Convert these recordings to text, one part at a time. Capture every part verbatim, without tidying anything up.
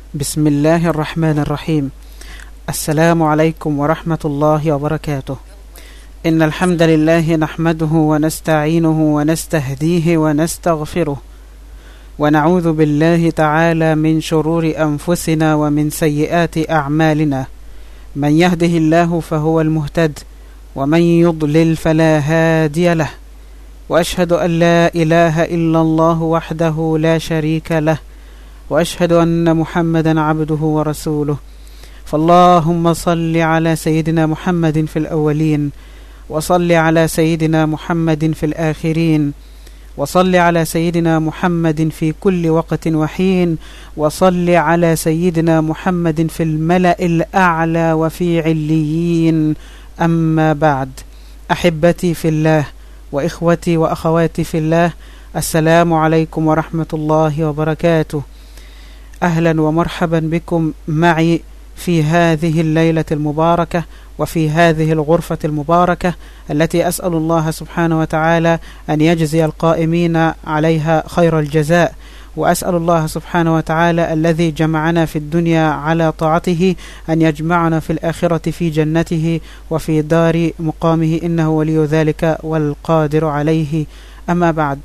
بسم الله الرحمن الرحيم. السلام عليكم ورحمة الله وبركاته. إن الحمد لله نحمده ونستعينه ونستهديه ونستغفره، ونعوذ بالله تعالى من شرور أنفسنا ومن سيئات أعمالنا. من يهده الله فهو المهتد، ومن يضلل فلا هادي له. وأشهد أن لا إله إلا الله وحده لا شريك له، وأشهد أن محمدا عبده ورسوله. فاللهم صل على سيدنا محمد في الأولين، وصل على سيدنا محمد في الآخرين، وصل على سيدنا محمد في كل وقت وحين، وصل على سيدنا محمد في الملأ الأعلى وفي عليين. أما بعد، أحبتي في الله وإخوتي وأخواتي في الله، السلام عليكم ورحمة الله وبركاته. أهلا ومرحبا بكم معي في هذه الليلة المباركة وفي هذه الغرفة المباركة التي أسأل الله سبحانه وتعالى أن يجزي القائمين عليها خير الجزاء، وأسأل الله سبحانه وتعالى الذي جمعنا في الدنيا على طاعته أن يجمعنا في الآخرة في جنته وفي دار مقامه، إنه ولي ذلك والقادر عليه. أما بعد،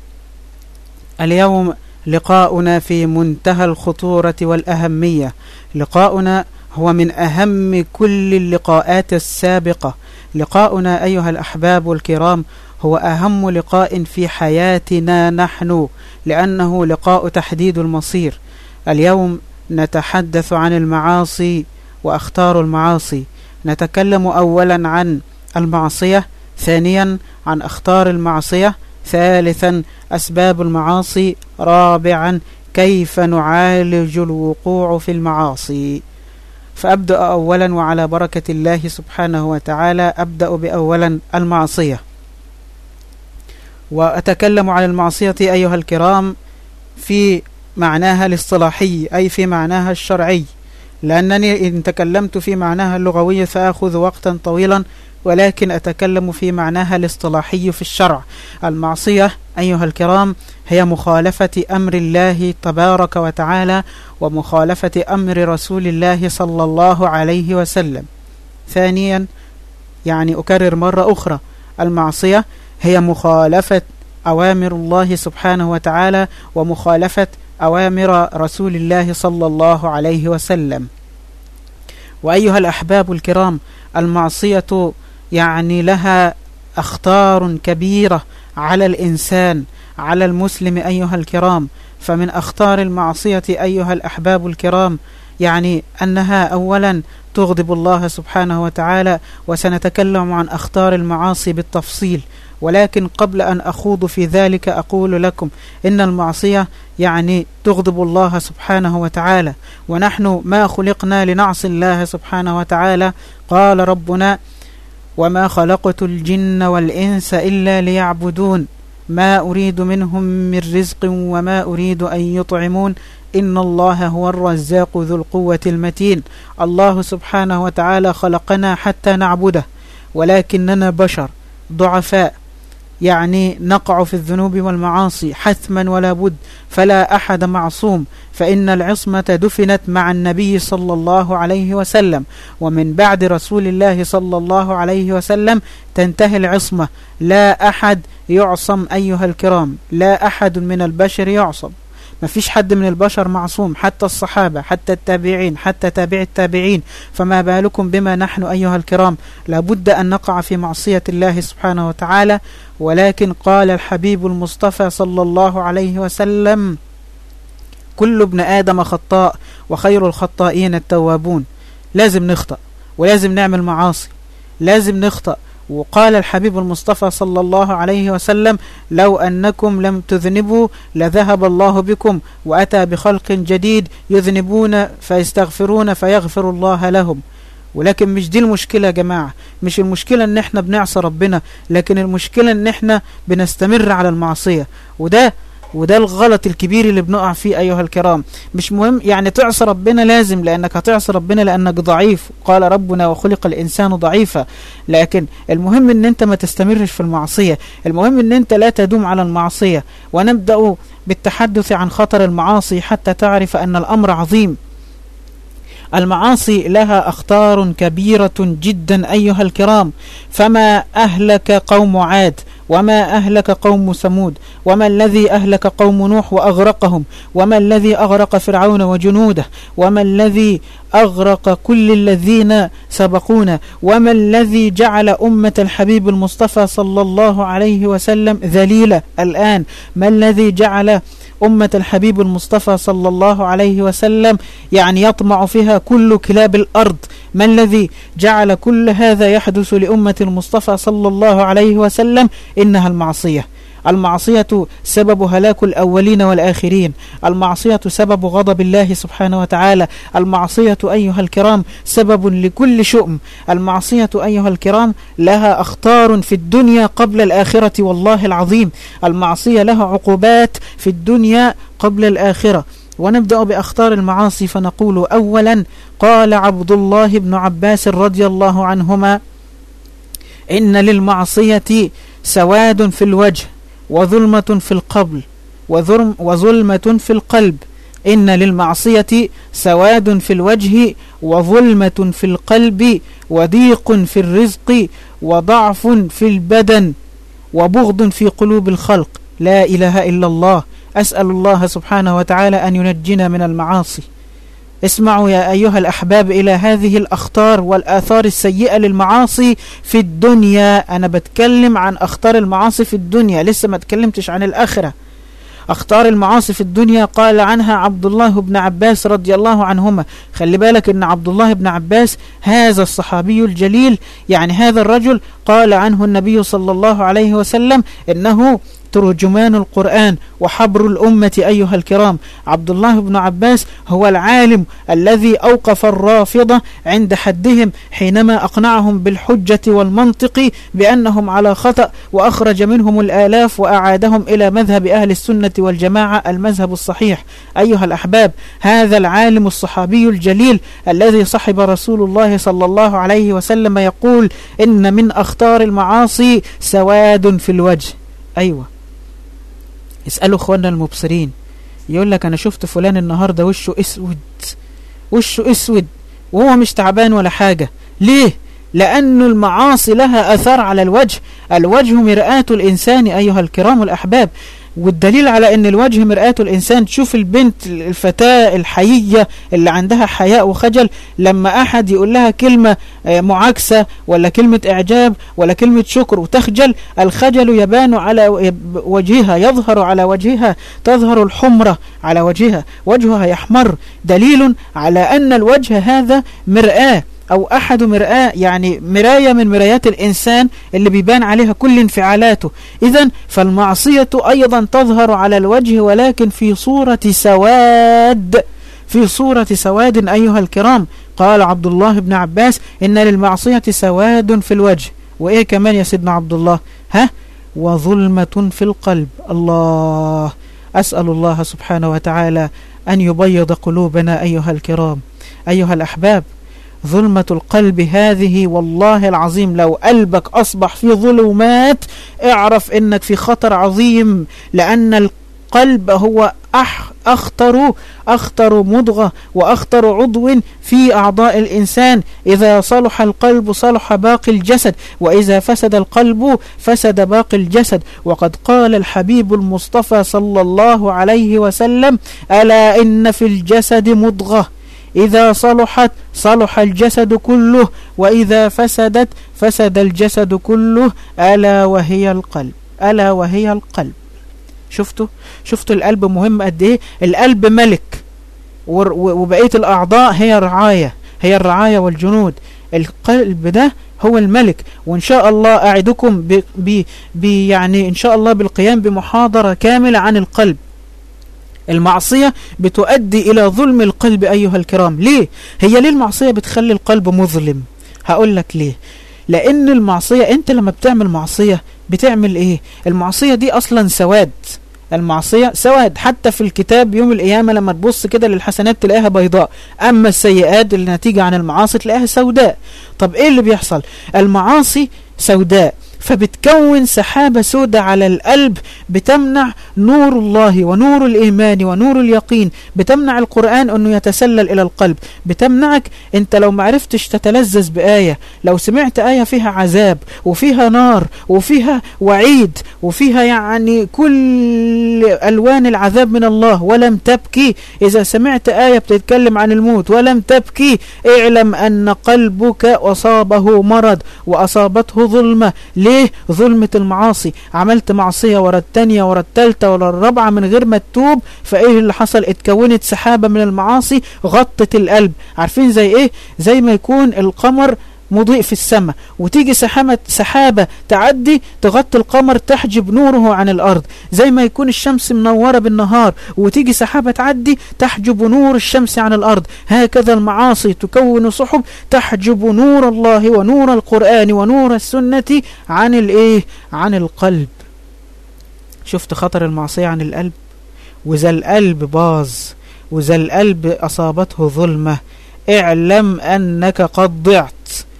اليوم لقاؤنا في منتهى الخطورة والأهمية. لقاؤنا هو من أهم كل اللقاءات السابقة. لقاؤنا أيها الأحباب الكرام هو أهم لقاء في حياتنا نحن، لأنه لقاء تحديد المصير. اليوم نتحدث عن المعاصي وأخطار المعاصي. نتكلم أولا عن المعصية، ثانيا عن أخطار المعصية، ثالثا أسباب المعاصي، رابعا كيف نعالج الوقوع في المعاصي. فأبدأ أولا وعلى بركة الله سبحانه وتعالى. أبدأ بأولا المعصية، وأتكلم عن المعصية أيها الكرام في معناها الاصطلاحي، أي في معناها الشرعي، لأنني إن تكلمت في معناها اللغوي فأخذ وقتا طويلا، ولكن أتكلم في معناها الاصطلاحي في الشرع. المعصية أيها الكرام هي مخالفة أمر الله تبارك وتعالى ومخالفة أمر رسول الله صلى الله عليه وسلم. ثانيا، يعني أكرر مرة أخرى، المعصية هي مخالفة أوامر الله سبحانه وتعالى ومخالفة أوامر رسول الله صلى الله عليه وسلم. وأيها الأحباب الكرام، المعصية يعني لها أخطار كبيرة على الإنسان، على المسلم أيها الكرام. فمن أخطار المعصية أيها الأحباب الكرام يعني أنها أولا تغضب الله سبحانه وتعالى، وسنتكلم عن أخطار المعاصي بالتفصيل. ولكن قبل أن أخوض في ذلك أقول لكم إن المعصية يعني تغضب الله سبحانه وتعالى، ونحن ما خلقنا لنعصي الله سبحانه وتعالى. قال ربنا: وما خلقت الجن والإنس إلا ليعبدون ما أريد منهم من رزق وما أريد أن يطعمون إن الله هو الرزاق ذو القوة المتين. الله سبحانه وتعالى خلقنا حتى نعبده، ولكننا بشر ضعفاء، يعني نقع في الذنوب والمعاصي حتما ولا بد، فلا أحد معصوم، فإن العصمة دفنت مع النبي صلى الله عليه وسلم، ومن بعد رسول الله صلى الله عليه وسلم تنتهي العصمة. لا أحد يعصم أيها الكرام، لا أحد من البشر يعصم، ما فيش حد من البشر معصوم، حتى الصحابة، حتى التابعين، حتى تابع التابعين، فما بالكم بما نحن أيها الكرام. لابد أن نقع في معصية الله سبحانه وتعالى. ولكن قال الحبيب المصطفى صلى الله عليه وسلم: كل ابن آدم خطاء وخير الخطائين التوابون. لازم نخطأ ولازم نعمل معاصي، لازم نخطأ. وقال الحبيب المصطفى صلى الله عليه وسلم: لو أنكم لم تذنبوا لذهب الله بكم وأتى بخلق جديد يذنبون فيستغفرون فيغفر الله لهم. ولكن مش دي المشكلة يا جماعة، مش المشكلة ان احنا بنعصى ربنا، لكن المشكلة ان احنا بنستمر على المعصية. وده وده الغلط الكبير اللي بنقع فيه أيها الكرام. مش مهم يعني تعصى ربنا، لازم، لأنك هتعصى ربنا لأنك ضعيف. قال ربنا: وخلق الإنسان ضعيفا. لكن المهم ان انت ما تستمرش في المعصية، المهم ان انت لا تدوم على المعصية. ونبدأ بالتحدث عن خطر المعاصي حتى تعرف أن الأمر عظيم. المعاصي لها أخطار كبيرة جدا أيها الكرام، فما أهلك قوم عاد وما أهلك قوم ثمود، وما الذي أهلك قوم نوح وأغرقهم، وما الذي أغرق فرعون وجنوده، وما الذي أغرق كل الذين سبقونا، وما الذي جعل أمة الحبيب المصطفى صلى الله عليه وسلم ذليلة الآن، ما الذي جعل أمة الحبيب المصطفى صلى الله عليه وسلم يعني يطمع فيها كل كلاب الأرض، ما الذي جعل كل هذا يحدث لأمة المصطفى صلى الله عليه وسلم؟ إنها المعصية. المعصية سبب هلاك الأولين والآخرين، المعصية سبب غضب الله سبحانه وتعالى، المعصية أيها الكرام سبب لكل شؤم، المعصية أيها الكرام لها أخطار في الدنيا قبل الآخرة، والله العظيم المعصية لها عقوبات في الدنيا قبل الآخرة. ونبدأ بأخطار المعاصي فنقول: أولا، قال عبد الله بن عباس رضي الله عنهما: إن للمعصية سواد في الوجه وظلمة في القبل وظلمة في القلب. إن للمعصية سواد في الوجه وظلمة في القلب وضيق في الرزق وضعف في البدن وبغض في قلوب الخلق. لا إله إلا الله. أسأل الله سبحانه وتعالى أن ينجنا من المعاصي. اسمعوا يا أيها الأحباب إلى هذه الأخطار والآثار السيئة للمعاصي في الدنيا. أنا بتكلم عن أخطار المعاصي في الدنيا، لسه ما تكلمتش عن الآخرة. أخطار المعاصي في الدنيا قال عنها عبد الله بن عباس رضي الله عنهما. خلي بالك إن عبد الله بن عباس هذا الصحابي الجليل، يعني هذا الرجل قال عنه النبي صلى الله عليه وسلم إنه ترجمان القرآن وحبر الأمة. أيها الكرام، عبد الله بن عباس هو العالم الذي أوقف الرافضة عند حدهم حينما أقنعهم بالحجة والمنطق بأنهم على خطأ، وأخرج منهم الآلاف وأعادهم إلى مذهب أهل السنة والجماعة، المذهب الصحيح. أيها الأحباب، هذا العالم الصحابي الجليل الذي صحب رسول الله صلى الله عليه وسلم يقول: إن من أخطار المعاصي سواد في الوجه. أيوة، اسألوا اخواننا المبصرين، يقول لك أنا شفت فلان النهاردة وشه اسود، وشه اسود وهو مش تعبان ولا حاجة. ليه؟ لأن المعاصي لها أثار على الوجه. الوجه مرآة الإنسان أيها الكرام الأحباب، والدليل على أن الوجه مرآة الإنسان، تشوف البنت الفتاة الحيية اللي عندها حياء وخجل، لما أحد يقول لها كلمة معاكسة ولا كلمة إعجاب ولا كلمة شكر وتخجل، الخجل يبان على وجهها، يظهر على وجهها، تظهر الحمرة على وجهها، وجهها يحمر، دليل على أن الوجه هذا مرآة أو أحد مرآة، يعني مراية من مرايات الإنسان اللي بيبان عليها كل انفعالاته. إذن فالمعصية أيضا تظهر على الوجه، ولكن في صورة سواد، في صورة سواد أيها الكرام. قال عبد الله بن عباس: إن للمعصية سواد في الوجه. وإيه كمان يا سيدنا عبد الله؟ ها؟ وظلمة في القلب. الله، أسأل الله سبحانه وتعالى أن يبيض قلوبنا أيها الكرام. أيها الأحباب، ظلمة القلب هذه والله العظيم لو قلبك أصبح في ظلمات اعرف إنك في خطر عظيم، لأن القلب هو أح أخطر أخطر مضغة وأخطر عضو في أعضاء الإنسان. إذا صلح القلب صلح باقي الجسد، وإذا فسد القلب فسد باقي الجسد. وقد قال الحبيب المصطفى صلى الله عليه وسلم: ألا إن في الجسد مضغة إذا صلحت صلح الجسد كله، وإذا فسدت فسد الجسد كله، ألا وهي القلب. ألا وهي القلب. شفتوا شفتوا القلب مهم قد إيه؟ القلب ملك، وبقية الأعضاء هي رعاية، هي الرعاية والجنود. القلب ده هو الملك. وإن شاء الله أعدكم ب ب ب يعني إن شاء الله بالقيام بمحاضرة كاملة عن القلب. المعصية بتؤدي إلى ظلم القلب أيها الكرام. ليه؟ هي ليه المعصية بتخلي القلب مظلم؟ هقول لك ليه. لأن المعصية، أنت لما بتعمل معصية بتعمل إيه؟ المعصية دي أصلا سواد. المعصية سواد، حتى في الكتاب يوم القيامة لما تبص كده للحسنات تلاقيها بيضاء، أما السيئات اللي نتيجة عن المعاصي تلاقيها سوداء. طب إيه اللي بيحصل؟ المعاصي سوداء، فبتكون سحابة سودة على القلب بتمنع نور الله ونور الإيمان ونور اليقين، بتمنع القرآن أنه يتسلل إلى القلب، بتمنعك أنت لو معرفتش تتلذذ بآية، لو سمعت آية فيها عذاب وفيها نار وفيها وعيد وفيها يعني كل ألوان العذاب من الله ولم تبكي، إذا سمعت آية بتتكلم عن الموت ولم تبكي، اعلم أن قلبك أصابه مرض وأصابته ظلمة. ليه؟ ظلمة المعاصي، عملت معصية ورا التانية ورا التالتة ورا الرابعة من غير ما تتوب، فإيه اللي حصل؟ اتكونت سحابة من المعاصي غطت القلب. عارفين زي إيه؟ زي ما يكون القمر مضيء في السماء وتيجي سحابة, سحابة تعدي تغطي القمر تحجب نوره عن الأرض، زي ما يكون الشمس منورة بالنهار وتيجي سحابة تعدي تحجب نور الشمس عن الأرض، هكذا المعاصي تكون سحب تحجب نور الله ونور القرآن ونور السنة عن الإيه؟ عن القلب. شفت خطر المعصية عن القلب؟ وإذا القلب باظ وإذا القلب أصابته ظلمة اعلم أنك قد ضعت،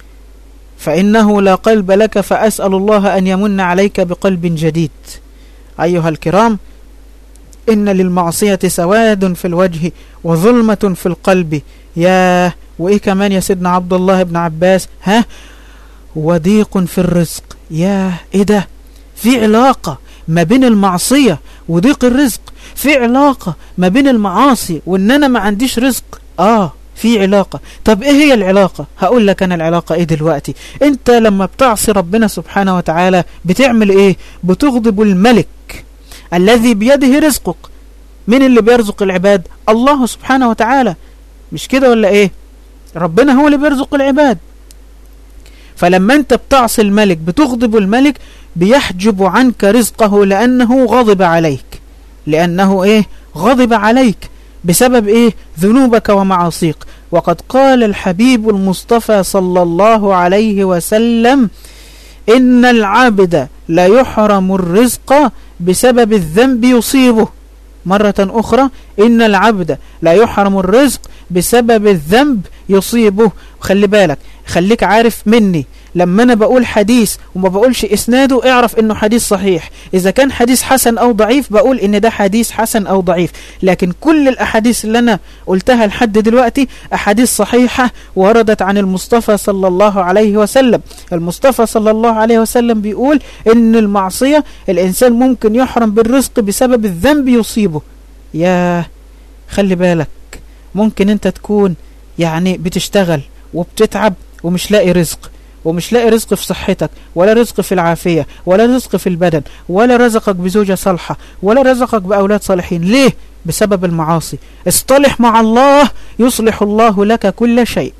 فإنه لا قلب لك، فأسأل الله أن يمن عليك بقلب جديد. أيها الكرام، إن للمعصية سواد في الوجه وظلمة في القلب. يا وإيه كمان يا سيدنا عبد الله بن عباس؟ ها وضيق في الرزق. يا إيه ده؟ في علاقة ما بين المعصية وضيق الرزق، في علاقة ما بين المعاصي وإن أنا ما عنديش رزق. آه في علاقة. طب ايه هي العلاقة؟ هقول لك انا العلاقة ايه دلوقتي. انت لما بتعصي ربنا سبحانه وتعالى بتعمل ايه؟ بتغضب الملك الذي بيده رزقك. مين اللي بيرزق العباد؟ الله سبحانه وتعالى، مش كده ولا ايه؟ ربنا هو اللي بيرزق العباد. فلما انت بتعصي الملك بتغضب الملك، بيحجب عنك رزقه لانه غضب عليك، لانه ايه؟ غضب عليك بسبب ايه؟ ذنوبك ومعاصيك. وقد قال الحبيب المصطفى صلى الله عليه وسلم: إن العبد لا يحرم الرزق بسبب الذنب يصيبه. مرة أخرى: إن العبد لا يحرم الرزق بسبب الذنب يصيبه. وخلي بالك، خليك عارف مني لما أنا بقول حديث وما بقولش إسناده اعرف إنه حديث صحيح. إذا كان حديث حسن أو ضعيف بقول إن ده حديث حسن أو ضعيف، لكن كل الأحاديث اللي أنا قلتها لحد دلوقتي أحاديث صحيحة وردت عن المصطفى صلى الله عليه وسلم. المصطفى صلى الله عليه وسلم بيقول إن المعصية الإنسان ممكن يحرم بالرزق بسبب الذنب يصيبه. يا خلي بالك، ممكن أنت تكون يعني بتشتغل وبتتعب ومش لاقي رزق، ومش لاقي رزق في صحتك ولا رزق في العافية ولا رزق في البدن ولا رزقك بزوجة صالحة ولا رزقك بأولاد صالحين. ليه؟ بسبب المعاصي. اصطلح مع الله يصلح الله لك كل شيء.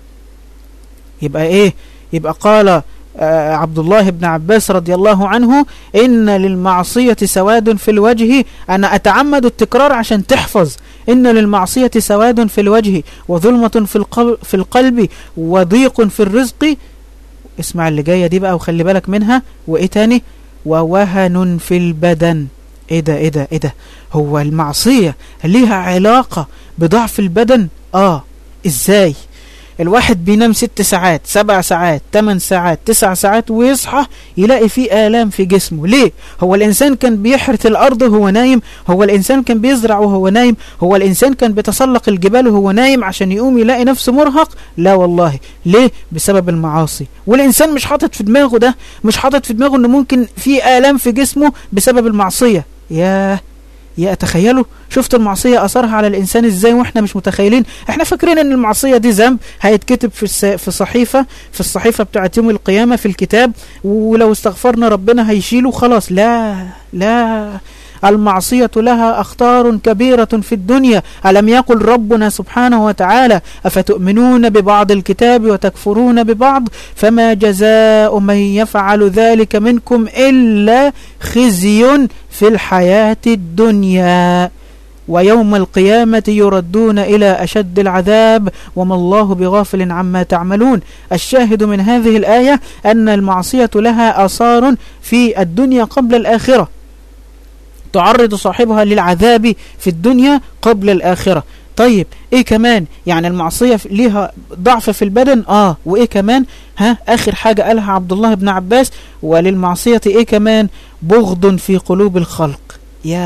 يبقى ايه؟ يبقى قال آه عبد الله بن عباس رضي الله عنه: إن للمعصية سواد في الوجه. أنا أتعمد التكرار عشان تحفظ. إن للمعصية سواد في الوجه وظلمة في القلب, في القلب وضيق في الرزق. اسمع اللي جاية دي بقى وخلي بالك منها. وإيه تاني؟ ووهن في البدن. إيه ده إيه ده إيه ده؟ هو المعصية ليها علاقة بضعف البدن؟ آه. إزاي؟ الواحد بينام ست ساعات سبع ساعات تمن ساعات تسع ساعات ويصحى يلاقي فيه آلام في جسمه. ليه؟ هو الإنسان كان بيحرث الأرض وهو نايم؟ هو الإنسان كان بيزرع وهو نايم؟ هو الإنسان كان بيتسلق الجبال وهو نايم عشان يقوم يلاقي نفسه مرهق؟ لا والله. ليه؟ بسبب المعاصي. والإنسان مش حاطط في دماغه ده، مش حاطط في دماغه إنه ممكن في آلام في جسمه بسبب المعصية. ياه يا تخيلوا، شفت المعصية أثرها على الإنسان إزاي وإحنا مش متخيلين. إحنا فاكرين أن المعصية دي ذنب هيتكتب في في صحيفة في الصحيفة بتاعت يوم القيامة في الكتاب، ولو استغفرنا ربنا هيشيله خلاص. لا لا، المعصية لها أخطار كبيرة في الدنيا. ألم يقل ربنا سبحانه وتعالى: أفتؤمنون ببعض الكتاب وتكفرون ببعض فما جزاء من يفعل ذلك منكم إلا خزي في الحياة الدنيا ويوم القيامة يردون إلى أشد العذاب وما الله بغافل عما تعملون. الشاهد من هذه الآية أن المعصية لها آثار في الدنيا قبل الآخرة، تعرض صاحبها للعذاب في الدنيا قبل الآخرة. طيب ايه كمان؟ يعني المعصية ليها ضعف في البدن، اه وايه كمان؟ ها اخر حاجة قالها عبد الله بن عباس: وللمعصية ايه كمان؟ بغض في قلوب الخلق.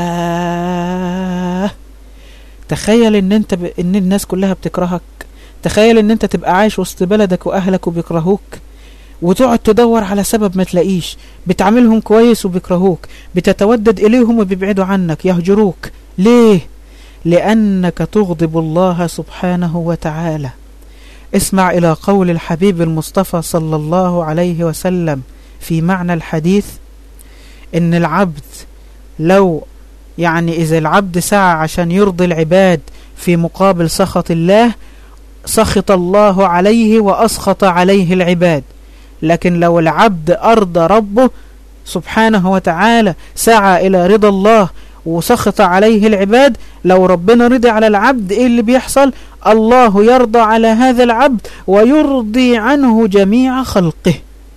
يا تخيل ان انت ب... ان الناس كلها بتكرهك. تخيل ان انت تبقى عايش وسط بلدك واهلك وبيكرهوك، وتقعد تدور على سبب ما تلاقيش. بتعاملهم كويس وبيكرهوك، بتتودد اليهم وبيبعدوا عنك، يهجروك. ليه؟ لأنك تغضب الله سبحانه وتعالى. اسمع إلى قول الحبيب المصطفى صلى الله عليه وسلم في معنى الحديث: إن العبد لو يعني إذا العبد سعى عشان يرضي العباد في مقابل سخط الله، سخط الله عليه وأسخط عليه العباد. لكن لو العبد أرضى ربه سبحانه وتعالى، سعى إلى رضا الله وسخط عليه العباد، لو ربنا رضي على العبد ايه اللي بيحصل؟ الله يرضى على هذا العبد ويرضي عنه جميع خلقه.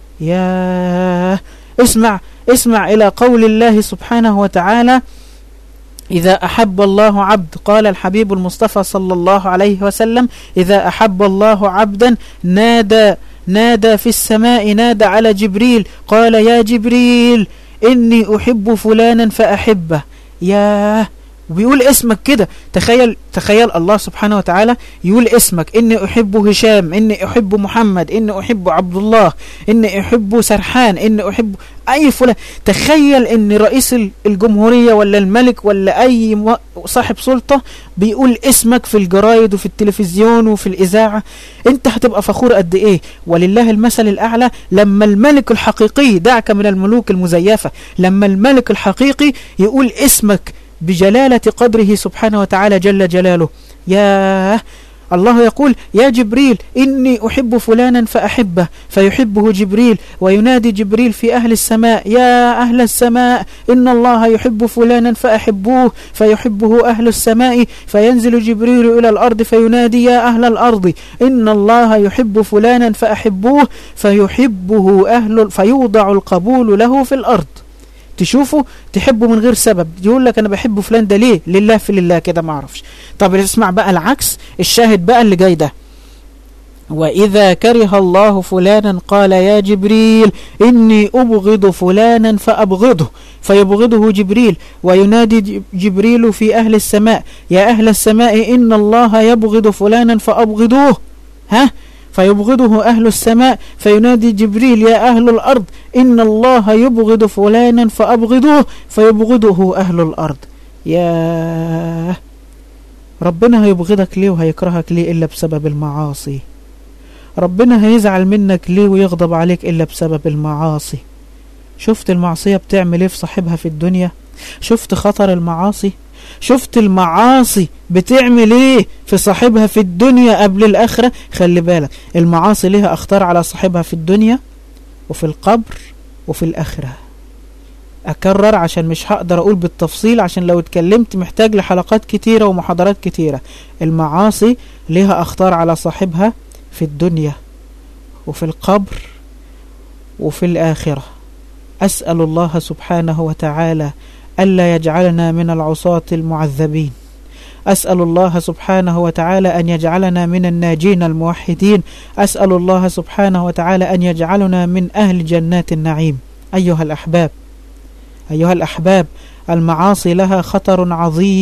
يا اسمع اسمع إلى قول الله سبحانه وتعالى: إذا أحب الله عبد، قال الحبيب المصطفى صلى الله عليه وسلم: إذا أحب الله عبدا نادى نادى في السماء، نادى على جبريل، قال: يا جبريل إني أحب فلانا فأحبه. يا وبيقول اسمك كده. تخيل تخيل الله سبحانه وتعالى يقول اسمك: إني أحب هشام، إني أحب محمد، إني أحب عبد الله، إني أحب سرحان، إني أحب أي فلان. تخيل إن رئيس الجمهورية ولا الملك ولا أي صاحب سلطة بيقول اسمك في الجرايد وفي التلفزيون وفي الإذاعة. أنت هتبقى فخور قد إيه؟ ولله المثل الأعلى لما الملك الحقيقي، دعك من الملوك المزيفة، لما الملك الحقيقي يقول اسمك بجلالة قدره سبحانه وتعالى جل جلاله. يا الله يقول: يا جبريل إني أحب فلانا فأحبه، فيحبه جبريل، وينادي جبريل في أهل السماء: يا أهل السماء إن الله يحب فلانا فأحبوه، فيحبه أهل السماء، فينزل جبريل إلى الأرض فينادي: يا أهل الأرض إن الله يحب فلانا فأحبوه، فيحبه أهل، فيوضع القبول له في الأرض. تشوفه تحبه من غير سبب، يقول لك أنا بحب فلان ده ليه؟ لله في لله كده، ما اعرفش. طب اسمع بقى العكس، الشاهد بقى اللي جاي ده: وإذا كره الله فلانا قال: يا جبريل إني أبغض فلانا فأبغضه، فيبغضه جبريل، وينادي جبريل في أهل السماء: يا أهل السماء إن الله يبغض فلانا فأبغضوه، ها فيبغضه أهل السماء، فينادي جبريل: يا أهل الأرض إن الله يبغض فلانا فأبغضوه، فيبغضه أهل الأرض. يا ربنا هيبغضك ليه وهيكرهك ليه إلا بسبب المعاصي؟ ربنا هيزعل منك ليه ويغضب عليك إلا بسبب المعاصي؟ شفت المعصية بتعمل ايه في صاحبها في الدنيا؟ شفت خطر المعاصي؟ شفت المعاصي بتعمل ايه في صاحبها في الدنيا قبل الآخرة؟ خلي بالك، المعاصي لها أخطار على صاحبها في الدنيا وفي القبر وفي الآخرة. أكرر عشان مش هقدر أقول بالتفصيل، عشان لو اتكلمت محتاج لحلقات كتيرة ومحاضرات كتيرة. المعاصي لها أخطار على صاحبها في الدنيا وفي القبر وفي الآخرة. أسأل الله سبحانه وتعالى ألا يجعلنا من العصاة المعذبين. أسأل الله سبحانه وتعالى أن يجعلنا من الناجين الموحدين. أسأل الله سبحانه وتعالى أن يجعلنا من أهل جنات النعيم. أيها الأحباب أيها الأحباب المعاصي لها خطر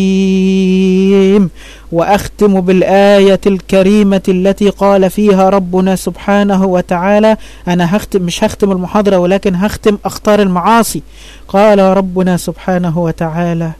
عظيم. وأختم بالآية الكريمة التي قال فيها ربنا سبحانه وتعالى، أنا هختم مش هختم المحاضرة ولكن هختم أخطار المعاصي. قال ربنا سبحانه وتعالى: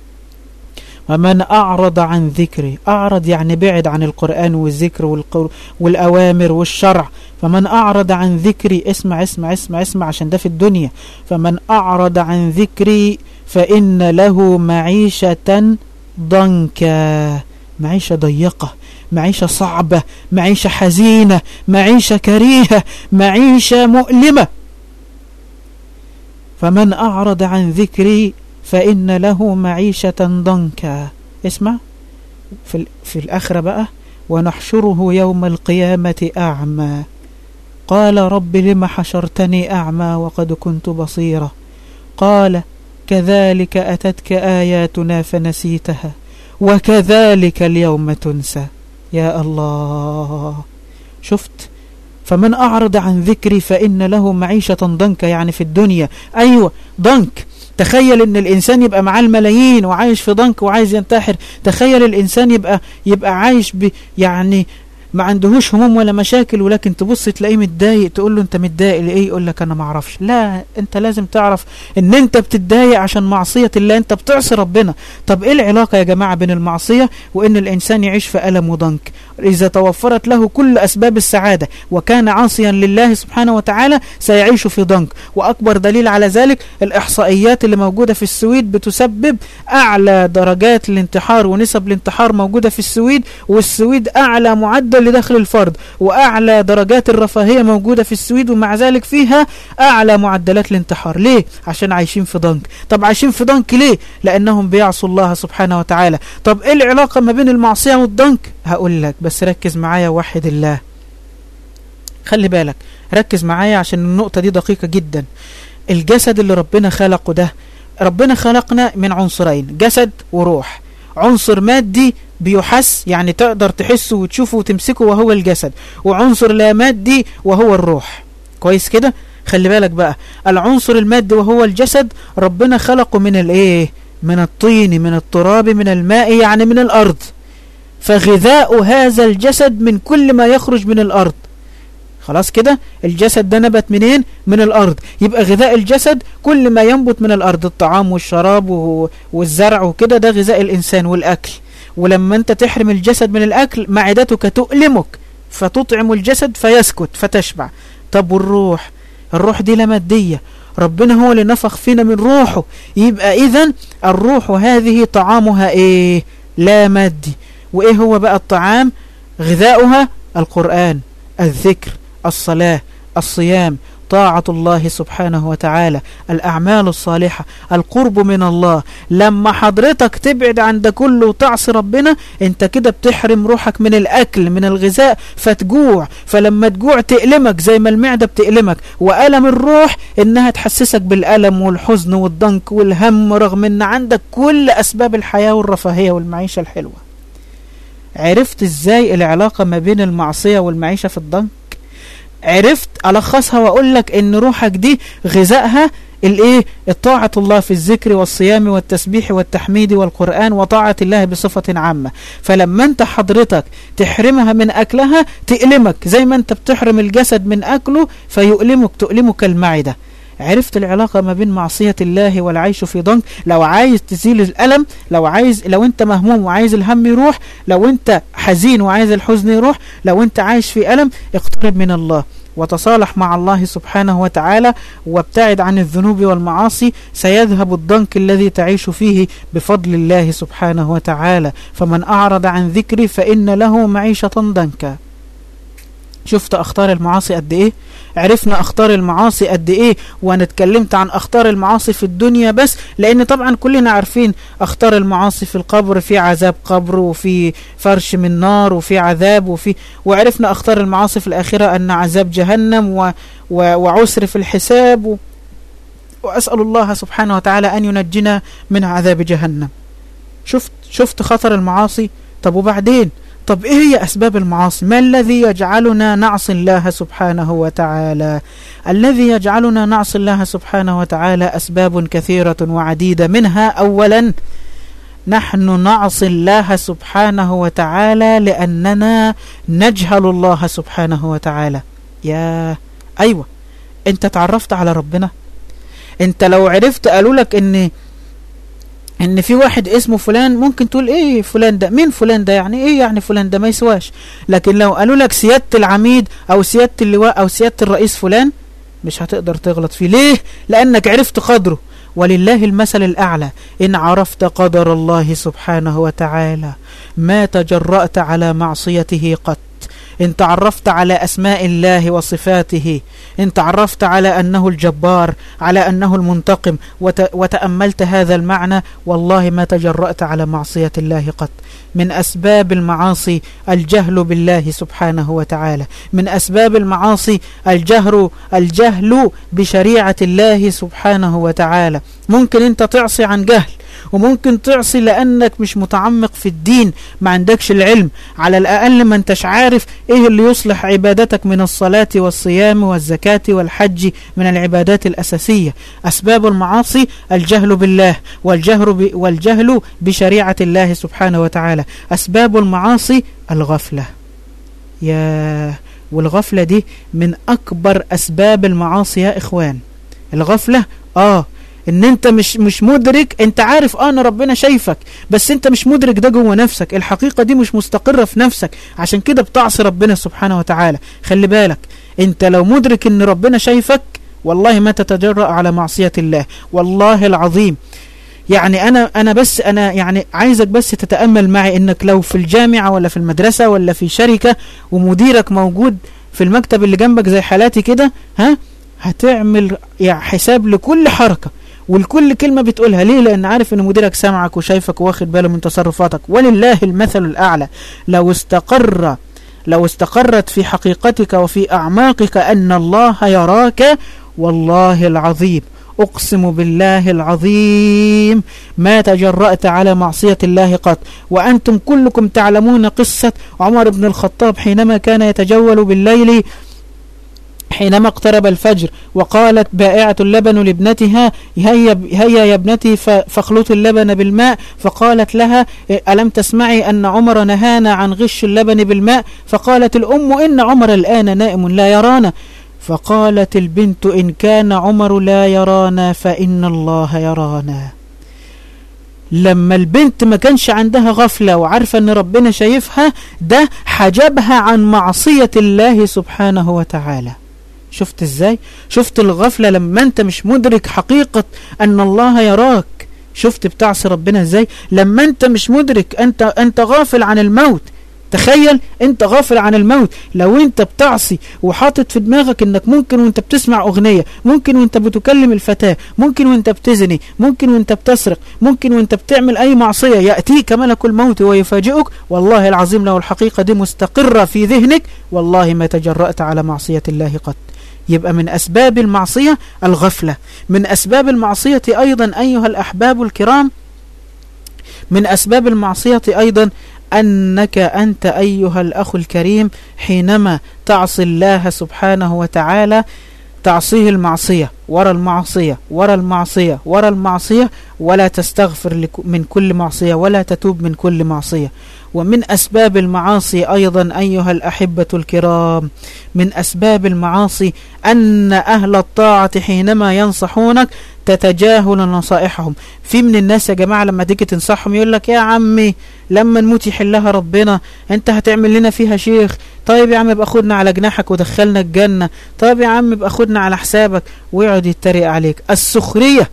ومن أعرض عن ذكري، أعرض يعني بعد عن القرآن والذكر والأوامر والشرع. فمن أعرض عن ذكري، اسمع اسمع اسمع اسمع عشان ده في الدنيا. فمن أعرض عن ذكري فإن له معيشة ضنكا، معيشة ضيقة، معيشة صعبة، معيشة حزينة، معيشة كريهة، معيشة مؤلمة. فمن أعرض عن ذكري فإن له معيشة ضنكا. اسمع في, في الآخرة بقى: ونحشره يوم القيامة أعمى، قال رب لم حشرتني أعمى وقد كنت بصيرا، قال كذلك أتتك آياتنا فنسيتها وكذلك اليوم تنسى. يا الله، شفت؟ فمن أعرض عن ذكري فإن له معيشة ضنكا، يعني في الدنيا. أيوة ضنك. تخيل ان الانسان يبقى معاه الملايين وعايش في ضنك وعايز ينتحر. تخيل الانسان يبقى يبقى عايش ب يعني ما عندهوش هموم ولا مشاكل، ولكن تبص تلاقيه متضايق، تقول له انت متضايق ليه؟ يقول لك انا ما اعرفش. لا، انت لازم تعرف ان انت بتتضايق عشان معصية الله، انت بتعصي ربنا. طب ايه العلاقة يا جماعة بين المعصية وان الانسان يعيش في ألم وضنك؟ اذا توفرت له كل اسباب السعادة وكان عاصيا لله سبحانه وتعالى سيعيش في ضنك. واكبر دليل على ذلك الاحصائيات اللي موجودة في السويد بتسبب اعلى درجات الانتحار ونسب الانتحار موجودة في السويد، والسويد اعلى معدل لدخل الفرد واعلى درجات الرفاهية موجودة في السويد، ومع ذلك فيها اعلى معدلات الانتحار. ليه؟ عشان عايشين في ضنك. طب عايشين في ضنك ليه؟ لانهم بيعصوا الله سبحانه وتعالى. طب ايه العلاقة ما بين المعصية والضنك؟ هقول لك، بس ركز معايا وحد الله. خلي بالك، ركز معايا عشان النقطة دي دقيقة جدا. الجسد اللي ربنا خلقه ده، ربنا خلقنا من عنصرين، جسد وروح. عنصر مادي بيحس، يعني تقدر تحسه وتشوفه وتمسكه، وهو الجسد. وعنصر لا مادي وهو الروح. كويس كده؟ خلي بالك بقى، العنصر المادي وهو الجسد ربنا خلقه من الايه؟ من الطين، من التراب، من الماء، يعني من الارض. فغذاء هذا الجسد من كل ما يخرج من الارض. خلاص كده؟ الجسد ده نبت منين؟ من الارض. يبقى غذاء الجسد كل ما ينبت من الارض، الطعام والشراب والزرع وكده، ده غذاء الانسان والاكل. ولما انت تحرم الجسد من الاكل معدتك تؤلمك، فتطعم الجسد فيسكت فتشبع. طب والروح؟ الروح دي لا مادية، ربنا هو اللي نفخ فينا من روحه. يبقى اذن الروح هذه طعامها ايه؟ لا مادي. وايه هو بقى الطعام؟ غذاؤها القرآن، الذكر، الصلاة، الصيام، طاعة الله سبحانه وتعالى، الأعمال الصالحة، القرب من الله. لما حضرتك تبعد عن ده كله وتعصي ربنا، انت كده بتحرم روحك من الأكل، من الغذاء، فتجوع. فلما تجوع تألمك زي ما المعدة بتألمك. وألم الروح إنها تحسسك بالألم والحزن والضنك والهم، رغم إن عندك كل أسباب الحياة والرفاهية والمعيشة الحلوة. عرفت ازاي العلاقة ما بين المعصية والمعيشة في الضنك؟ عرفت ألخصها وأقول لك إن روحك دي غذائها الايه؟ الطاعة الله في الذكر والصيام والتسبيح والتحميد والقرآن وطاعة الله بصفة عامة. فلما انت حضرتك تحرمها من أكلها تألمك، زي ما انت بتحرم الجسد من أكله فيؤلمك، تؤلمك المعدة. عرفت العلاقة ما بين معصية الله والعيش في ضنك؟ لو عايز تزيل الألم، لو عايز، لو انت مهموم وعايز الهم يروح، لو انت حزين وعايز الحزن يروح، لو انت عايش في ألم، اقترب من الله وتصالح مع الله سبحانه وتعالى وابتعد عن الذنوب والمعاصي، سيذهب الضنك الذي تعيش فيه بفضل الله سبحانه وتعالى. فمن أعرض عن ذكري فإن له معيشة ضنكا. شفت أخطار المعاصي قد إيه؟ عرفنا أخطار المعاصي قد إيه؟ وأنا اتكلمت عن أخطار المعاصي في الدنيا بس، لأن طبعا كلنا عارفين أخطار المعاصي في القبر، في عذاب قبر، وفي فرش من نار، وفي عذاب، وفي وعرفنا أخطار المعاصي في الآخرة أن عذاب جهنم و... و... وعسر في الحساب و... وأسأل الله سبحانه وتعالى أن ينجنا من عذاب جهنم. شفت شفت خطر المعاصي؟ طب وبعدين؟ طب ايه هي اسباب المعاصي؟ ما الذي يجعلنا نعصي الله سبحانه وتعالى؟ الذي يجعلنا نعصي الله سبحانه وتعالى اسباب كثيرة وعديدة. منها اولا نحن نعصي الله سبحانه وتعالى لاننا نجهل الله سبحانه وتعالى. يا ايوه، انت تعرفت على ربنا؟ انت لو عرفت قالوا لك ان ان في واحد اسمه فلان، ممكن تقول ايه فلان ده؟ مين فلان ده؟ يعني ايه يعني فلان ده؟ ما يسواش. لكن لو قالوا لك سيادة العميد او سيادة اللواء او سيادة الرئيس فلان، مش هتقدر تغلط فيه. ليه؟ لانك عرفت قدره. ولله المثل الأعلى. إن عرفت قدر الله سبحانه وتعالى ما تجرأت على معصيته قط. إن تعرفت على أسماء الله وصفاته، إن تعرفت على أنه الجبار، على أنه المنتقم، وت... وتأملت هذا المعنى، والله ما تجرأت على معصية الله قط. من أسباب المعاصي الجهل بالله سبحانه وتعالى. من أسباب المعاصي الجهر الجهل بشريعة الله سبحانه وتعالى. ممكن أنت تعصي عن جهل، وممكن تعصي لأنك مش متعمق في الدين، ما عندكش العلم، على الأقل ما انتش عارف ايه اللي يصلح عبادتك من الصلاة والصيام والزكاة والحج من العبادات الأساسية. أسباب المعاصي الجهل بالله والجهر ب... والجهل بشريعة الله سبحانه وتعالى. أسباب المعاصي الغفلة. يا والغفلة دي من أكبر أسباب المعاصي يا إخوان. الغفلة آه ان انت مش مش مدرك، انت عارف اه ان ربنا شايفك، بس انت مش مدرك ده جوه نفسك، الحقيقة دي مش مستقرة في نفسك، عشان كده بتعصي ربنا سبحانه وتعالى. خلي بالك، انت لو مدرك ان ربنا شايفك والله ما تتجرأ على معصية الله، والله العظيم. يعني انا انا بس انا يعني عايزك بس تتأمل معي، انك لو في الجامعة ولا في المدرسة ولا في شركة ومديرك موجود في المكتب اللي جنبك زي حالاتي كده، ها هتعمل يعني حساب لكل حركة والكل كلمة بتقولها. ليه؟ لأن عارف أن مديرك سامعك وشايفك واخد باله من تصرفاتك. ولله المثل الأعلى. لو استقر لو استقرت في حقيقتك وفي أعماقك أن الله يراك، والله العظيم أقسم بالله العظيم ما تجرأت على معصية الله قط. وأنتم كلكم تعلمون قصة عمر بن الخطاب حينما كان يتجول بالليل حينما اقترب الفجر، وقالت بائعة اللبن لابنتها هيا, هيا يا ابنتي فاخلط اللبن بالماء، فقالت لها ألم تسمعي أن عمر نهانا عن غش اللبن بالماء؟ فقالت الأم إن عمر الآن نائم لا يرانا. فقالت البنت إن كان عمر لا يرانا فإن الله يرانا. لما البنت ما كانش عندها غفلة وعارفة أن ربنا شايفها، ده حجبها عن معصية الله سبحانه وتعالى. شفت ازاي؟ شفت الغفلة لما انت مش مدرك حقيقة ان الله يراك. شفت بتعصي ربنا ازاي؟ لما انت مش مدرك، انت انت غافل عن الموت. تخيل انت غافل عن الموت. لو انت بتعصي وحاطط في دماغك انك ممكن وانت بتسمع اغنية، ممكن وانت بتكلم الفتاة، ممكن وانت بتزني، ممكن وانت بتسرق، ممكن وانت بتعمل اي معصية يأتيك ملك الموت ويفاجئك، والله العظيم لو الحقيقة دي مستقرة في ذهنك والله ما تجرأت على معصية الله قط. يبقى من أسباب المعصية الغفلة. من أسباب المعصية أيضا أيها الأحباب الكرام، من أسباب المعصية أيضا أنك أنت أيها الأخ الكريم حينما تعصي الله سبحانه وتعالى تعصيه المعصية ورا المعصية ورا المعصية ورا المعصية، ولا تستغفر من كل معصية ولا تتوب من كل معصية. ومن أسباب المعاصي أيضا أيها الأحبة الكرام، من أسباب المعاصي أن أهل الطاعة حينما ينصحونك تتجاهل نصائحهم. في من الناس يا جماعة لما تيجي تنصحهم يقول لك يا عمي لما نموت يحلها ربنا، انت هتعمل لنا فيها شيخ، طيب يا عم ابقى خدنا على جناحك ودخلنا الجنة، طيب يا عم ابقى خدنا على حسابك، ويقعد يتريق عليك. السخرية،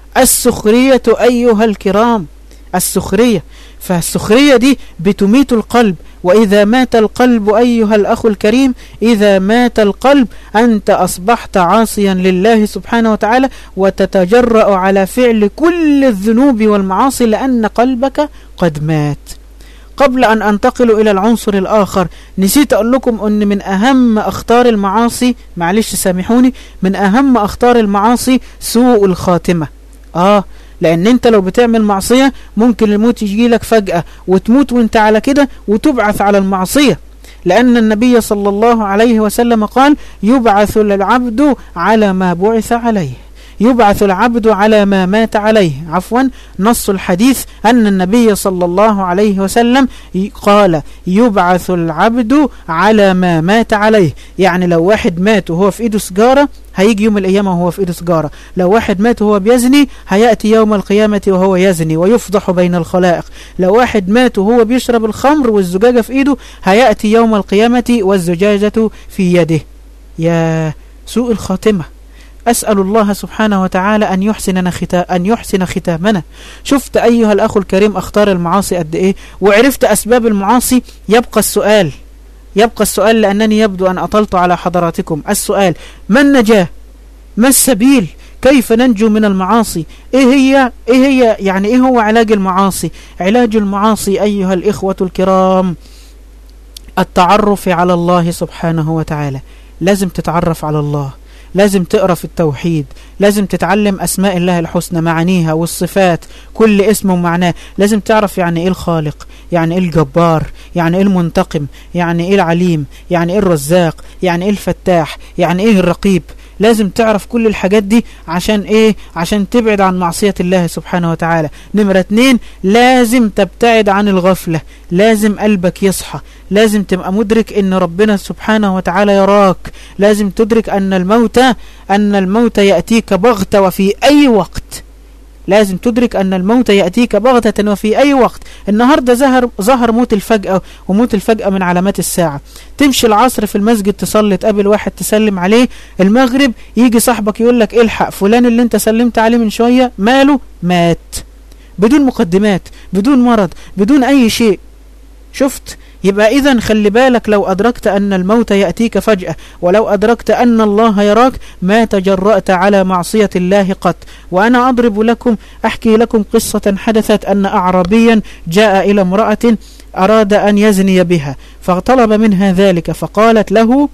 السخرية أيها الكرام، السخرية. فالسخرية دي بتميت القلب. وإذا مات القلب أيها الأخ الكريم، إذا مات القلب أنت أصبحت عاصيا لله سبحانه وتعالى، وتتجرأ على فعل كل الذنوب والمعاصي لأن قلبك قد مات. قبل أن أنتقل إلى العنصر الآخر، نسيت أقول لكم أن من أهم أخطار المعاصي، معلش سامحوني، من أهم أخطار المعاصي سوء الخاتمة. آه لأن أنت لو بتعمل معصية ممكن الموت يجي لك فجأة وتموت وانت على كده وتبعث على المعصية. لأن النبي صلى الله عليه وسلم قال يبعث العبد على ما بعث عليه، يبعث العبد على ما مات عليه. عفوا، نص الحديث أن النبي صلى الله عليه وسلم قال يبعث العبد على ما مات عليه. يعني لو واحد مات وهو في إيده سجارة هيجي يوم القيامة وهو في إيده سجارة، لو واحد مات وهو بيزني هيأتي يوم القيامة وهو يزني ويفضح بين الخلائق، لو واحد مات وهو بيشرب الخمر والزجاجة في إيده هيأتي يوم القيامة والزجاجة في يده. يا سوء الخاتمة. أسأل الله سبحانه وتعالى أن يحسن ختام أن يحسن ختامنا. شفت أيها الأخ الكريم أخطار المعاصي قد إيه، وعرفت أسباب المعاصي. يبقى السؤال يبقى السؤال لأنني يبدو أن أطلت على حضراتكم. السؤال: ما النجاة؟ ما السبيل؟ كيف ننجو من المعاصي؟ إيه هي إيه هي يعني إيه هو علاج المعاصي؟ علاج المعاصي أيها الإخوة الكرام التعرف على الله سبحانه وتعالى. لازم تتعرف على الله، لازم تقرأ في التوحيد، لازم تتعلم أسماء الله الحسنى معانيها والصفات، كل اسم ومعناه. لازم تعرف يعني إيه الخالق، يعني إيه الجبار، يعني إيه المنتقم، يعني إيه العليم، يعني إيه الرزاق، يعني إيه الفتاح، يعني إيه الرقيب. لازم تعرف كل الحاجات دي عشان ايه؟ عشان تبعد عن معصية الله سبحانه وتعالى. نمرة اتنين، لازم تبتعد عن الغفلة، لازم قلبك يصحى، لازم تبقى مدرك ان ربنا سبحانه وتعالى يراك، لازم تدرك ان الموت ان الموت يأتيك بغتة وفي اي وقت. لازم تدرك أن الموت يأتيك بغتة وفي أي وقت. النهاردة ظهر ظهر موت الفجأة، وموت الفجأة من علامات الساعة. تمشي العصر في المسجد تصلي، تقابل واحد تسلم عليه، المغرب يجي صاحبك يقول لك الحق فلان اللي انت سلمت عليه من شوية ماله؟ مات، بدون مقدمات، بدون مرض، بدون أي شيء. شفت؟ يبقى إذن خلي بالك، لو أدركت أن الموت يأتيك فجأة، ولو أدركت أن الله يراك، ما تجرأت على معصية الله قط. وأنا أضرب لكم أحكي لكم قصة حدثت، أن أعرابيا جاء إلى امرأة أراد أن يزني بها، فطلب منها ذلك، فقالت له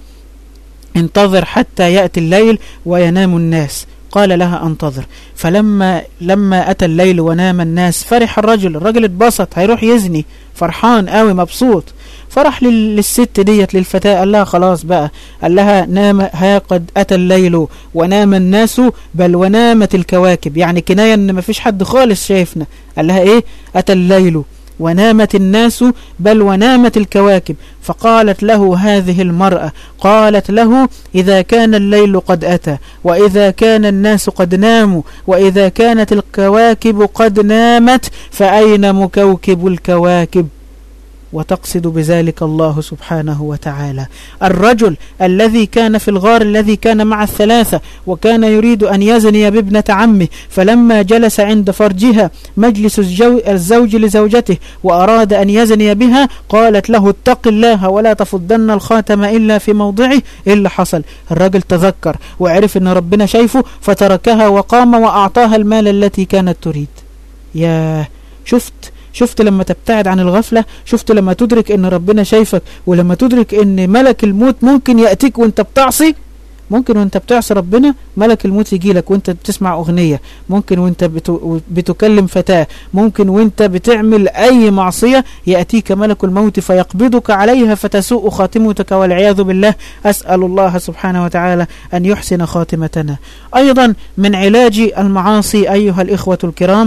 انتظر حتى يأتي الليل وينام الناس. قال لها انتظر. فلما لما أتى الليل ونام الناس فرح الرجل، الرجل اتبسط هيروح يزني، فرحان قوي مبسوط. فرح للست ديت للفتاة، قال لها خلاص بقى، قال لها نام، ها قد أتى الليل ونام الناس بل ونامت الكواكب، يعني كناية ان مفيش حد خالص شايفنا. قال لها ايه؟ أتى الليل ونامت الناس بل ونامت الكواكب. فقالت له هذه المرأة، قالت له إذا كان الليل قد أتى، وإذا كان الناس قد ناموا، وإذا كانت الكواكب قد نامت، فأين مكوكب الكواكب؟ وتقصد بذلك الله سبحانه وتعالى. الرجل الذي كان في الغار، الذي كان مع الثلاثة، وكان يريد أن يزني بابنة عمه، فلما جلس عند فرجها مجلس الزوج لزوجته وأراد أن يزني بها، قالت له اتق الله ولا تفضن الخاتم إلا في موضعه. إيه اللي حصل؟ الرجل تذكر وعرف أن ربنا شايفه، فتركها وقام وأعطاها المال التي كانت تريد. يا شفت شفت لما تبتعد عن الغفلة، شفت لما تدرك ان ربنا شايفك، ولما تدرك ان ملك الموت ممكن يأتيك وانت بتعصي. ممكن وانت بتعصي ربنا ملك الموت يجي لك وانت بتسمع اغنية، ممكن وانت بتكلم فتاة، ممكن وانت بتعمل اي معصية يأتيك ملك الموت فيقبضك عليها فتسوء خاتمتك والعياذ بالله. اسأل الله سبحانه وتعالى ان يحسن خاتمتنا. ايضا من علاج المعاصي ايها الاخوة الكرام،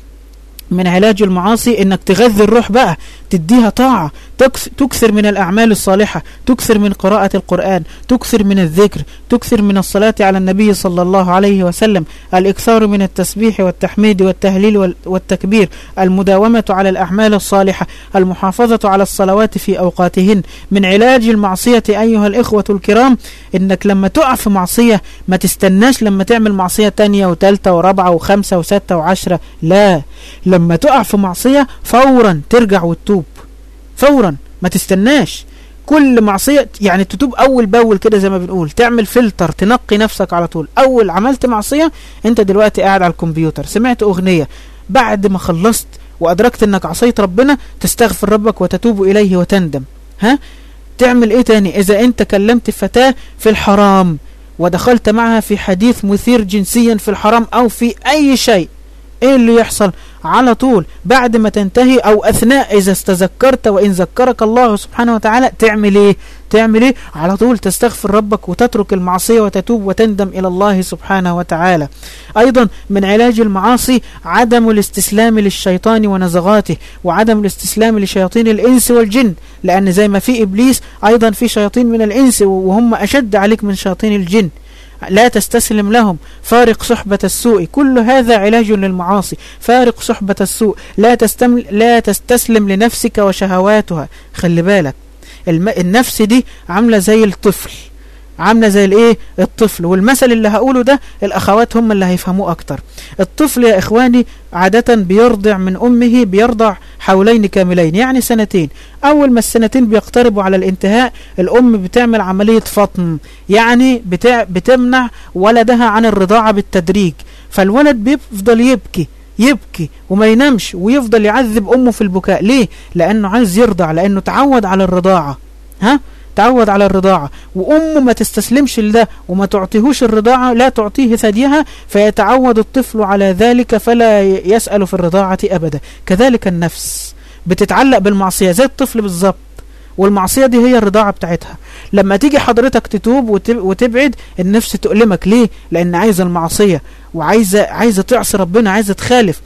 من علاج المعاصي انك تغذي الروح بقى، تديها طاعة، تكثر من الأعمال الصالحة، تكثر من قراءة القرآن، تكثر من الذكر، تكثر من الصلاة على النبي صلى الله عليه وسلم، الإكثار من التسبيح والتحميد والتهليل والتكبير، المداومة على الأعمال الصالحة، المحافظة على الصلوات في أوقاتهن. من علاج المعصية أيها الإخوة الكرام إنك لما تقع في معصية ما تستناش لما تعمل معصية تانية وتالتة ورابعة وخمسة وستة وعشرة، لا، لما تقع في معصية فورا ترجع وتتوب فورا، ما تستناش. كل معصية يعني تتوب أول بأول كده، زي ما بنقول تعمل فلتر، تنقي نفسك على طول. أول عملت معصية، أنت دلوقتي قاعد على الكمبيوتر سمعت أغنية، بعد ما خلصت وأدركت أنك عصيت ربنا تستغفر ربك وتتوب إليه وتندم. ها تعمل إيه تاني؟ إذا أنت كلمت فتاة في الحرام ودخلت معها في حديث مثير جنسيا في الحرام أو في أي شيء، ايه اللي يحصل؟ على طول بعد ما تنتهي او اثناء اذا استذكرت وان ذكرك الله سبحانه وتعالى تعمل ايه؟ تعمل ايه؟ على طول تستغفر ربك وتترك المعصية وتتوب وتندم الى الله سبحانه وتعالى. ايضا من علاج المعاصي عدم الاستسلام للشيطان ونزغاته، وعدم الاستسلام لشياطين الانس والجن، لان زي ما في ابليس ايضا في شياطين من الانس وهم اشد عليك من شياطين الجن، لا تستسلم لهم. فارق صحبة السوء، كل هذا علاج للمعاصي. فارق صحبة السوء، لا تستمل لا تستسلم لنفسك وشهواتها. خلي بالك الم... النفس دي عاملة زي الطفل، عاملة زي الايه؟ الطفل. والمثل اللي هقوله ده الاخوات هم اللي هيفهموه اكتر. الطفل يا اخواني عادة بيرضع من امه، بيرضع حولين كاملين يعني سنتين. اول ما السنتين بيقتربوا على الانتهاء الام بتعمل عملية فطم، يعني بتع... بتمنع ولدها عن الرضاعة بالتدريج، فالولد بيفضل يبكي يبكي وما ينامش ويفضل يعذب امه في البكاء. ليه؟ لانه عايز يرضع، لانه تعود على الرضاعة. ها تعود على الرضاعة، وأمه ما تستسلمش لده وما تعطيهوش الرضاعة، لا تعطيه ثديها، فيتعود الطفل على ذلك فلا يسأل في الرضاعة أبدا. كذلك النفس بتتعلق بالمعصية زي الطفل بالظبط، والمعصية دي هي الرضاعة بتاعتها. لما تيجي حضرتك تتوب وتبعد، النفس تؤلمك. ليه؟ لأن عايزة المعصية وعايزة عايزة تعصي ربنا، عايزة تخالف.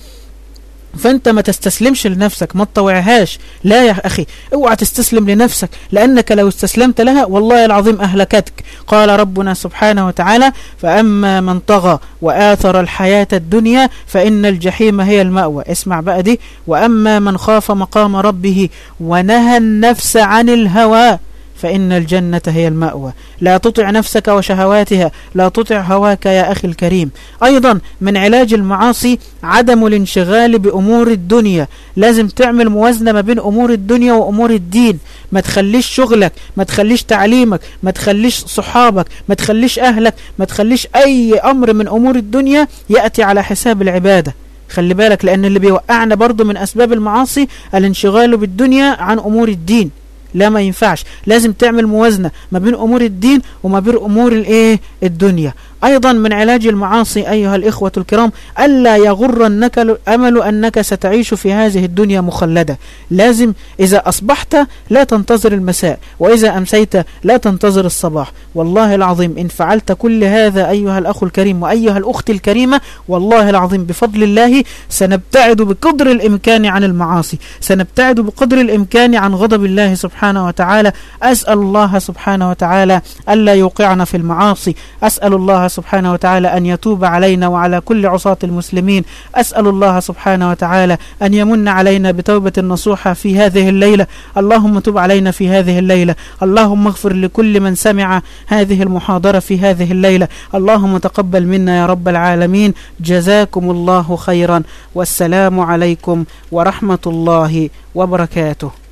فانت ما تستسلمش لنفسك، ما تطوعهاش. لا يا أخي، اوعى تستسلم لنفسك، لأنك لو استسلمت لها والله العظيم أهلكتك. قال ربنا سبحانه وتعالى: فأما من طغى وآثر الحياة الدنيا فإن الجحيم هي المأوى. اسمع بقى دي: وأما من خاف مقام ربه ونهى النفس عن الهوى فإن الجنة هي المأوى. لا تطع نفسك وشهواتها، لا تطع هواك يا أخي الكريم. أيضا من علاج المعاصي عدم الانشغال بأمور الدنيا. لازم تعمل موازنة ما بين أمور الدنيا وأمور الدين. ما تخليش شغلك، ما تخليش تعليمك، ما تخليش صحابك، ما تخليش أهلك، ما تخليش أي أمر من أمور الدنيا يأتي على حساب العبادة. خلي بالك، لأن اللي بيوقعنا برضو من أسباب المعاصي الانشغال بالدنيا عن أمور الدين. لا، ما ينفعش. لازم تعمل موازنة ما بين أمور الدين وما بين أمور الايه الدنيا. أيضا من علاج المعاصي أيها الإخوة الكرام ألا يغرنك الأمل أنك ستعيش في هذه الدنيا مخلدة. لازم إذا أصبحت لا تنتظر المساء، وإذا أمسيت لا تنتظر الصباح. والله العظيم إن فعلت كل هذا أيها الأخ الكريم وأيها الأخت الكريمة، والله العظيم بفضل الله سنبتعد بقدر الإمكان عن المعاصي، سنبتعد بقدر الإمكان عن غضب الله سبحانه وتعالى. أسأل الله سبحانه وتعالى ألا يوقعنا في المعاصي. أسأل الله سبحانه وتعالى أن يتوب علينا وعلى كل عصاة المسلمين. أسأل الله سبحانه وتعالى أن يمن علينا بتوبة نصوحة في هذه الليلة. اللهم تب علينا في هذه الليلة. اللهم اغفر لكل من سمع هذه المحاضرة في هذه الليلة. اللهم تقبل منا يا رب العالمين. جزاكم الله خيرا، والسلام عليكم ورحمة الله وبركاته.